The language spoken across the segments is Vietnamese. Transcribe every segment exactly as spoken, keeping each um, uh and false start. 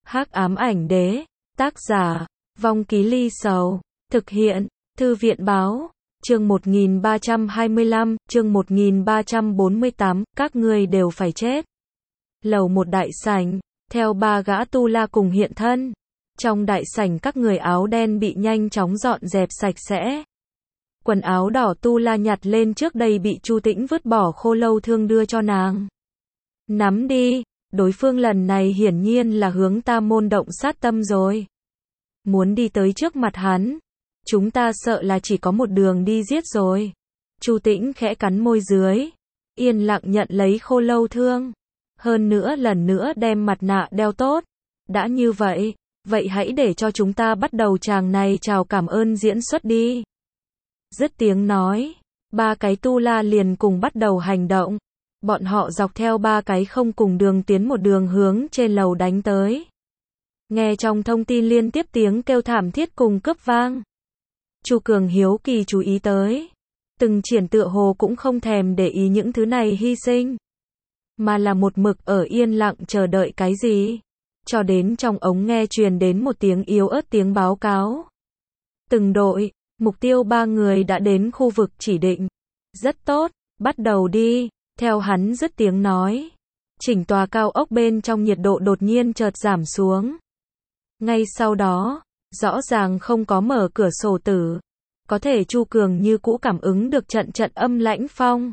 Hắc ám ảnh đế, tác giả, Vong Ký Ly Sầu, thực hiện, Thư viện báo, chương một nghìn ba trăm hai mươi lăm, chương một nghìn ba trăm bốn mươi tám, các ngươi đều phải chết. Lầu một đại sảnh, theo ba gã tu la cùng hiện thân. Trong đại sảnh các người áo đen bị nhanh chóng dọn dẹp sạch sẽ. Quần áo đỏ tu la nhặt lên trước đây bị Chu Tĩnh vứt bỏ khô lâu thương đưa cho nàng. Nắm đi, đối phương lần này hiển nhiên là hướng ta môn động sát tâm rồi. Muốn đi tới trước mặt hắn, chúng ta sợ là chỉ có một đường đi giết rồi. Chu Tĩnh khẽ cắn môi dưới, yên lặng nhận lấy khô lâu thương. Hơn nữa lần nữa đem mặt nạ đeo tốt. Đã như vậy, vậy hãy để cho chúng ta bắt đầu tràng này chào cảm ơn diễn xuất đi. Dứt tiếng nói, ba cái tu la liền cùng bắt đầu hành động. Bọn họ dọc theo ba cái không cùng đường tiến một đường hướng trên lầu đánh tới. Nghe trong thông tin liên tiếp tiếng kêu thảm thiết cùng cướp vang. Chu Cường hiếu kỳ chú ý tới. Từng triển tựa hồ cũng không thèm để ý những thứ này hy sinh. Mà là một mực ở yên lặng chờ đợi cái gì. Cho đến trong ống nghe truyền đến một tiếng yếu ớt tiếng báo cáo. Từng đội, mục tiêu ba người đã đến khu vực chỉ định. Rất tốt, bắt đầu đi. Theo hắn dứt tiếng nói. Chỉnh tòa cao ốc bên trong nhiệt độ đột nhiên chợt giảm xuống. Ngay sau đó, rõ ràng không có mở cửa sổ tử. Có thể Chu Cường như cũ cảm ứng được trận trận âm lãnh phong.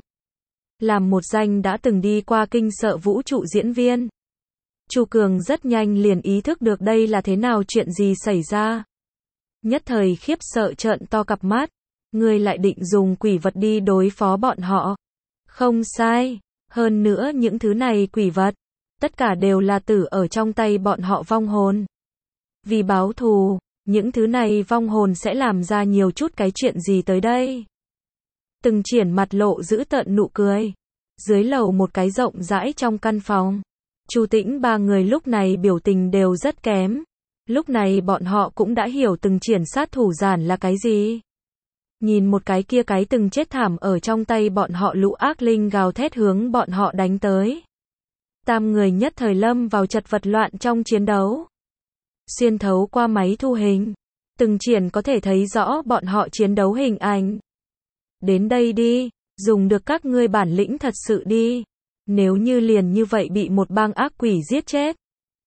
Làm một danh đã từng đi qua kinh sợ vũ trụ diễn viên. Chu Cường rất nhanh liền ý thức được đây là thế nào chuyện gì xảy ra. Nhất thời khiếp sợ trợn to cặp mắt. Người lại định dùng quỷ vật đi đối phó bọn họ. Không sai. Hơn nữa những thứ này quỷ vật. Tất cả đều là tử ở trong tay bọn họ vong hồn. Vì báo thù, những thứ này vong hồn sẽ làm ra nhiều chút cái chuyện gì tới đây. Từng triển mặt lộ giữ tợn nụ cười. Dưới lầu một cái rộng rãi trong căn phòng. Chu Tĩnh ba người lúc này biểu tình đều rất kém. Lúc này bọn họ cũng đã hiểu từng triển sát thủ giản là cái gì. Nhìn một cái kia cái từng chết thảm ở trong tay bọn họ lũ ác linh gào thét hướng bọn họ đánh tới. Tam người nhất thời lâm vào chật vật loạn trong chiến đấu. Xuyên thấu qua máy thu hình. Từng triển có thể thấy rõ bọn họ chiến đấu hình ảnh. Đến đây đi, dùng được các ngươi bản lĩnh thật sự đi. Nếu như liền như vậy bị một bang ác quỷ giết chết.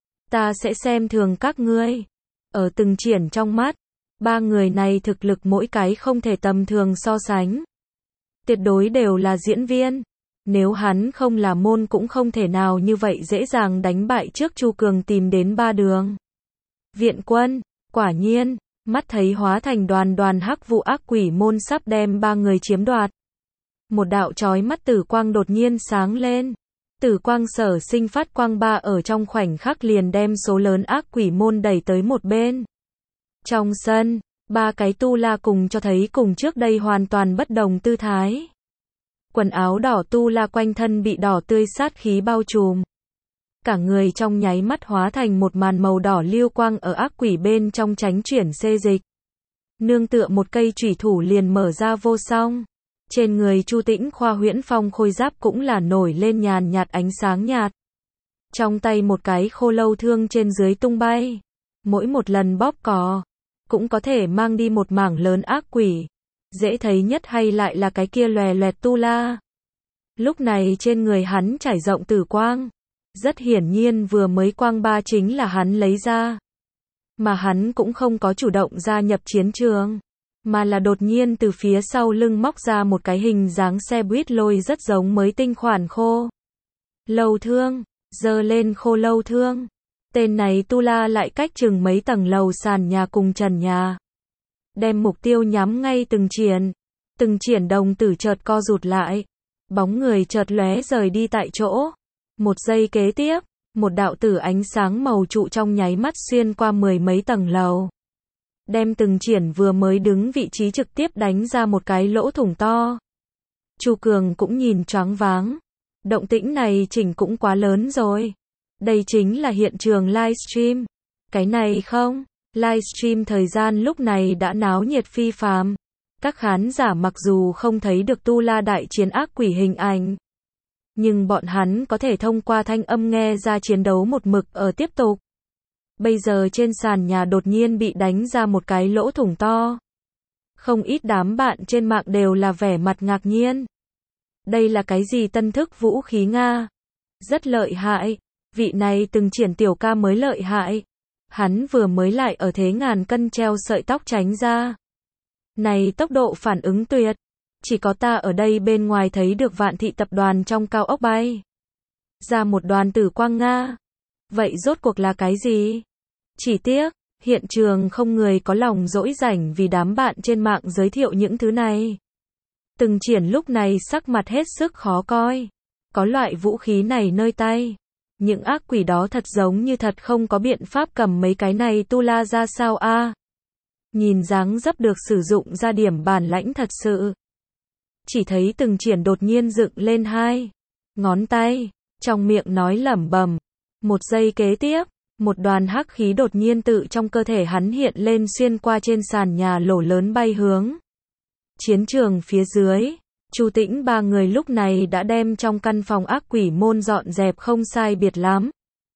Ta sẽ xem thường các ngươi. Ở từng triển trong mắt. Ba người này thực lực mỗi cái không thể tầm thường so sánh. Tuyệt đối đều là diễn viên. Nếu hắn không là môn cũng không thể nào như vậy dễ dàng đánh bại trước Chu Cường tìm đến ba đường. Viện quân, quả nhiên, mắt thấy hóa thành đoàn đoàn hắc vụ ác quỷ môn sắp đem ba người chiếm đoạt. Một đạo chói mắt tử quang đột nhiên sáng lên. Tử quang sở sinh phát quang ba ở trong khoảnh khắc liền đem số lớn ác quỷ môn đẩy tới một bên. Trong sân, ba cái tu la cùng cho thấy cùng trước đây hoàn toàn bất đồng tư thái. Quần áo đỏ tu la quanh thân bị đỏ tươi sát khí bao trùm. Cả người trong nháy mắt hóa thành một màn màu đỏ lưu quang ở ác quỷ bên trong tránh chuyển xê dịch. Nương tựa một cây chủy thủ liền mở ra vô song. Trên người Chu Tĩnh khoa huyễn phong khôi giáp cũng là nổi lên nhàn nhạt ánh sáng nhạt. Trong tay một cái khô lâu thương trên dưới tung bay. Mỗi một lần bóp cò, cũng có thể mang đi một mảng lớn ác quỷ. Dễ thấy nhất hay lại là cái kia lòe loẹt tu la. Lúc này trên người hắn trải rộng tử quang. Rất hiển nhiên vừa mới quang ba chính là hắn lấy ra. Mà hắn cũng không có chủ động gia nhập chiến trường. Mà là đột nhiên từ phía sau lưng móc ra một cái hình dáng xe buýt lôi rất giống mới tinh khoản khô lâu thương, giơ lên khô lâu thương. Tên này tu la lại cách chừng mấy tầng lầu sàn nhà cùng trần nhà. Đem mục tiêu nhắm ngay từng triển. Từng triển đồng tử chợt co rụt lại. Bóng người chợt lóe rời đi tại chỗ. Một giây kế tiếp, một đạo tử ánh sáng màu trụ trong nháy mắt xuyên qua mười mấy tầng lầu. Đem từng triển vừa mới đứng vị trí trực tiếp đánh ra một cái lỗ thủng to. Chu Cường cũng nhìn choáng váng. Động tĩnh này chỉnh cũng quá lớn rồi. Đây chính là hiện trường livestream. Cái này không, livestream thời gian lúc này đã náo nhiệt phi phàm. Các khán giả mặc dù không thấy được tu la đại chiến ác quỷ hình ảnh. Nhưng bọn hắn có thể thông qua thanh âm nghe ra chiến đấu một mực ở tiếp tục. Bây giờ trên sàn nhà đột nhiên bị đánh ra một cái lỗ thủng to. Không ít đám bạn trên mạng đều là vẻ mặt ngạc nhiên. Đây là cái gì tân thức vũ khí Nga? Rất lợi hại. Vị này từng triển tiểu ca mới lợi hại. Hắn vừa mới lại ở thế ngàn cân treo sợi tóc tránh ra. Này tốc độ phản ứng tuyệt. Chỉ có ta ở đây bên ngoài thấy được Vạn Thị tập đoàn trong cao ốc bay ra một đoàn tử quang Nga. Vậy rốt cuộc là cái gì? Chỉ tiếc, hiện trường không người có lòng dỗi rảnh vì đám bạn trên mạng giới thiệu những thứ này. Từng triển lúc này sắc mặt hết sức khó coi. Có loại vũ khí này nơi tay. Những ác quỷ đó thật giống như thật không có biện pháp cầm mấy cái này tu la ra sao a? Nhìn dáng dấp được sử dụng ra điểm bản lãnh thật sự. Chỉ thấy từng triển đột nhiên dựng lên hai ngón tay, trong miệng nói lẩm bẩm. Một giây kế tiếp, một đoàn hắc khí đột nhiên tự trong cơ thể hắn hiện lên xuyên qua trên sàn nhà lỗ lớn bay hướng chiến trường phía dưới. Chu Tĩnh ba người lúc này đã đem trong căn phòng ác quỷ môn dọn dẹp không sai biệt lắm.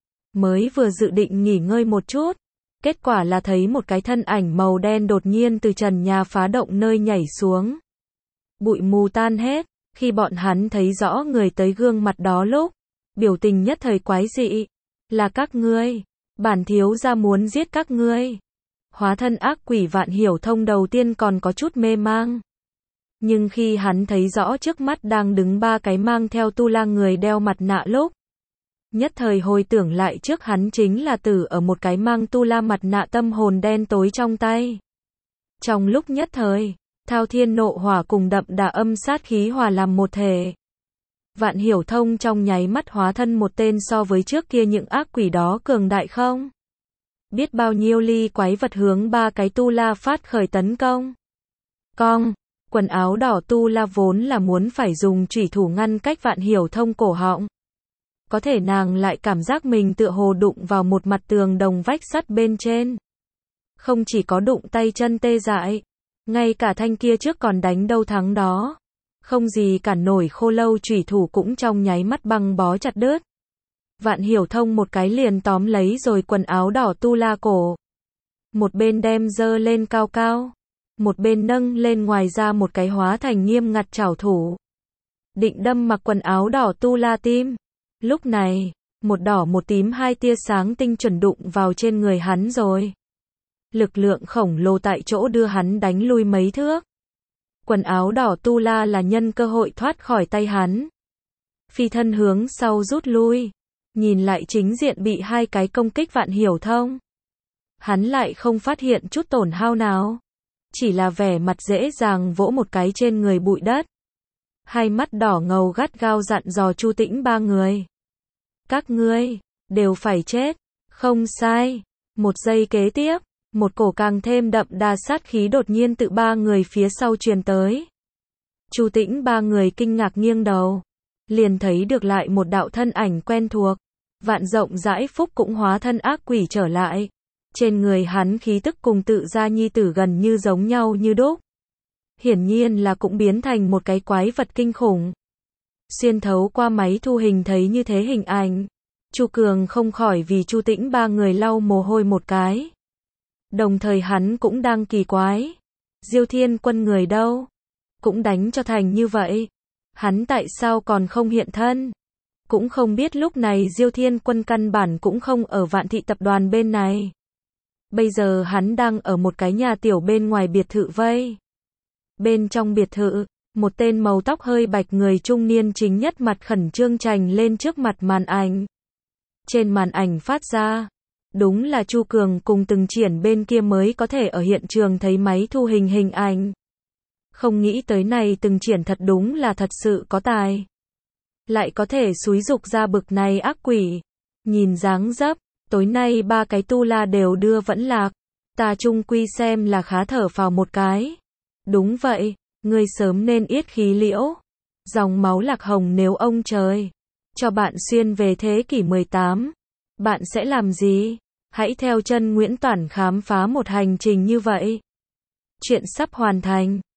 Mới vừa dự định nghỉ ngơi một chút, kết quả là thấy một cái thân ảnh màu đen đột nhiên từ trần nhà phá động nơi nhảy xuống. Bụi mù tan hết, khi bọn hắn thấy rõ người tới gương mặt đó lúc, biểu tình nhất thời quái dị. Là các ngươi, bản thiếu gia muốn giết các ngươi. Hóa thân ác quỷ Vạn Hiểu Thông đầu tiên còn có chút mê mang. Nhưng khi hắn thấy rõ trước mắt đang đứng ba cái mang theo tu la người đeo mặt nạ lúc, nhất thời hồi tưởng lại trước hắn chính là tử ở một cái mang tu la mặt nạ tâm hồn đen tối trong tay. Trong lúc nhất thời, thao thiên nộ hỏa cùng đậm đà âm sát khí hòa làm một thể. Vạn Hiểu Thông trong nháy mắt hóa thân một tên so với trước kia những ác quỷ đó cường đại không? Biết bao nhiêu ly quái vật hướng ba cái tu la phát khởi tấn công. Cong, quần áo đỏ tu la vốn là muốn phải dùng chủy thủ ngăn cách Vạn Hiểu Thông cổ họng. Có thể nàng lại cảm giác mình tựa hồ đụng vào một mặt tường đồng vách sắt bên trên. Không chỉ có đụng tay chân tê dại, ngay cả thanh kia trước còn đánh đâu thắng đó. Không gì cản nổi khô lâu chủy thủ cũng trong nháy mắt băng bó chặt đứt. Vạn Hiểu Thông một cái liền tóm lấy rồi quần áo đỏ tu la cổ. Một bên đem dơ lên cao cao. Một bên nâng lên ngoài ra một cái hóa thành nghiêm ngặt trảo thủ. Định đâm mặc quần áo đỏ tu la tim. Lúc này, một đỏ một tím hai tia sáng tinh chuẩn đụng vào trên người hắn rồi. Lực lượng khổng lồ tại chỗ đưa hắn đánh lui mấy thước. Quần áo đỏ tu la là nhân cơ hội thoát khỏi tay hắn. Phi thân hướng sau rút lui. Nhìn lại chính diện bị hai cái công kích Vạn Hiểu Thông. Hắn lại không phát hiện chút tổn hao nào. Chỉ là vẻ mặt dễ dàng vỗ một cái trên người bụi đất. Hai mắt đỏ ngầu gắt gao dặn dò Chu Tĩnh ba người. Các ngươi, đều phải chết. Không sai. Một giây kế tiếp, một cổ càng thêm đậm đà sát khí đột nhiên tự ba người phía sau truyền tới. Chu Tĩnh ba người kinh ngạc nghiêng đầu. Liền thấy được lại một đạo thân ảnh quen thuộc. Vạn rộng rãi phúc cũng hóa thân ác quỷ trở lại. Trên người hắn khí tức cùng tự gia nhi tử gần như giống nhau như đúc. Hiển nhiên là cũng biến thành một cái quái vật kinh khủng. Xuyên thấu qua máy thu hình thấy như thế hình ảnh. Chu Cường không khỏi vì Chu Tĩnh ba người lau mồ hôi một cái. Đồng thời hắn cũng đang kỳ quái. Diêu Thiên Quân người đâu? Cũng đánh cho thành như vậy. Hắn tại sao còn không hiện thân? Cũng không biết lúc này Diêu Thiên Quân căn bản cũng không ở Vạn Thị tập đoàn bên này. Bây giờ hắn đang ở một cái nhà tiểu bên ngoài biệt thự vây. Bên trong biệt thự, một tên màu tóc hơi bạch người trung niên chính nhất mặt khẩn trương trành lên trước mặt màn ảnh. Trên màn ảnh phát ra, đúng là Chu Cường cùng từng triển bên kia mới có thể ở hiện trường thấy máy thu hình hình ảnh. Không nghĩ tới này từng triển thật đúng là thật sự có tài. Lại có thể xúi dục ra bực này ác quỷ. Nhìn dáng dấp, tối nay ba cái tu la đều đưa vẫn lạc. Ta chung quy xem là khá thở phào một cái. Đúng vậy, ngươi sớm nên yết khí liễu. Dòng máu lạc hồng nếu ông trời cho bạn xuyên về thế kỷ mười tám, bạn sẽ làm gì? Hãy theo chân Nguyễn Toản khám phá một hành trình như vậy. Chuyện sắp hoàn thành.